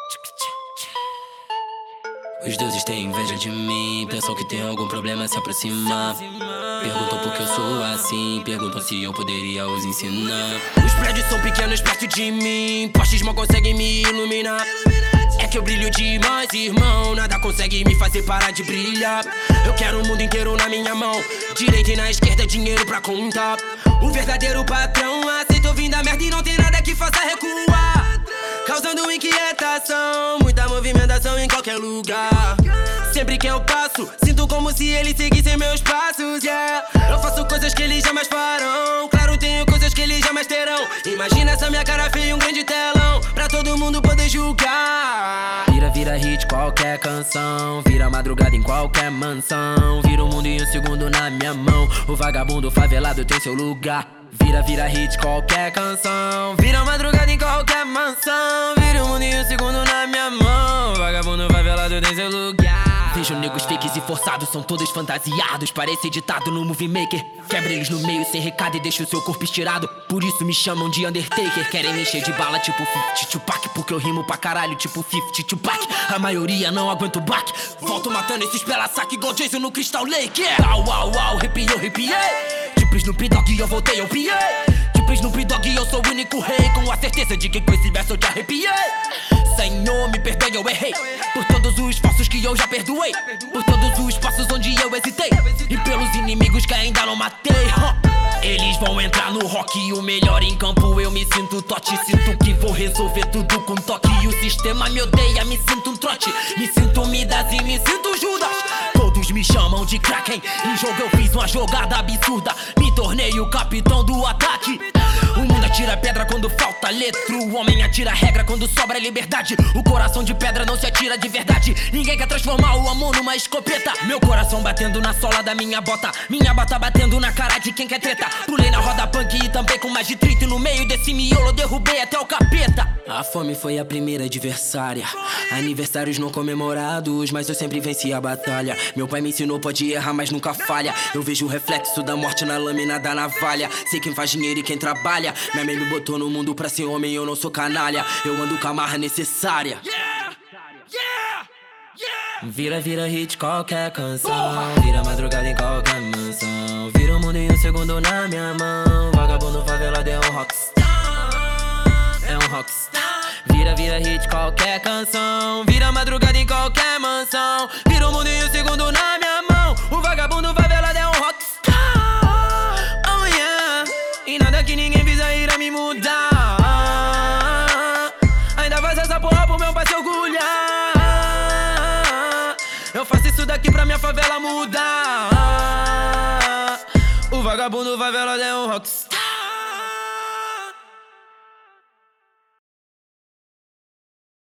Os deuses têm inveja de mim, pensam que tem algum problema a se aproximar. Perguntam por que eu sou assim, perguntam se eu poderia os ensinar. Os prédios são pequenos perto de mim, postes mal conseguem me iluminar. É que eu brilho demais, irmão, nada consegue me fazer parar de brilhar. Eu quero o mundo inteiro na minha mão, direita e na esquerda dinheiro pra contar. O verdadeiro patrão aceita ouvindo a merda e não tem nada que faça recuar, causando inquietação, muita movimentação em qualquer lugar. Sempre que eu passo, sinto como se eles seguissem meus passos, yeah. Eu faço coisas que eles jamais farão, claro, tenho coisas que eles jamais terão. Imagina essa minha cara feia em um grande telão, pra todo mundo poder julgar. Vira hit qualquer canção, vira madrugada em qualquer mansão, vira o mundo em um segundo na minha mão. O vagabundo favelado tem seu lugar. Vira hit qualquer canção, vira madrugada em qualquer mansão, vira o mundo em um segundo na minha mão. Vagabundo favelado tem seu lugar. Vejo negros fakes e forçados, são todos fantasiados, parece editado no Movie Maker. Quebra eles no meio sem recado e deixa o seu corpo estirado, por isso me chamam de Undertaker. Querem me encher de bala tipo 50 Tupac, porque eu rimo pra caralho tipo 50 Tupac. A maioria não aguenta o baque, volto matando esses pela saque igual Jason no Crystal Lake, yeah. Au, au, au, arrepiei. Tipo Snoop Dogg eu voltei, eu piei. Tipo Snoop Dogg eu sou o único rei, com a certeza de que com esse verso eu te arrepiei. Senhor, me perdoe, eu errei, por todos os esforços que eu já perdoei, por todos os passos onde eu hesitei, e pelos inimigos que ainda não matei. Eles vão entrar no rock, o melhor em campo eu me sinto tote. Sinto que vou resolver tudo com toque, e o sistema me odeia, me sinto um trote. Me sinto Midas e me sinto Judas, todos me chamam de Kraken. Em jogo eu fiz uma jogada absurda, me tornei o capitão do ataque. O mundo atira pedra quando falta letra, o homem atira regra quando sobra liberdade. O coração de pedra não se atira de verdade, ninguém quer transformar o amor numa escopeta. Meu coração batendo na sola da minha bota batendo na cara de quem quer treta. Pulei na roda punk e tampei com mais de 30, e no meio desse miolo derrubei até o capeta. A fome foi a primeira adversária, aniversários não comemorados, mas eu sempre venci a batalha. Meu pai me ensinou, pode errar, mas nunca falha. Eu vejo o reflexo da morte na lâmina da navalha, sei quem faz dinheiro e quem trabalha. Minha mãe me botou no mundo pra ser homem, eu não sou canalha, eu ando com a marra necessária. Vira hit qualquer canção, vira madrugada em qualquer mansão, vira o mundo em um segundo na minha mão. Vagabundo favelado é um rockstar, é um rockstar. Vira hit qualquer canção, vira madrugada em qualquer mansão, vira o mundo em um segundo na minha mão. O vagabundo favelado é um rockstar, oh yeah. E nada que ninguém visa irá me mudar, ainda faz essa porra pro meu pai se orgulhar. Eu faço isso daqui pra minha favela mudar. O vagabundo favelado é um rockstar.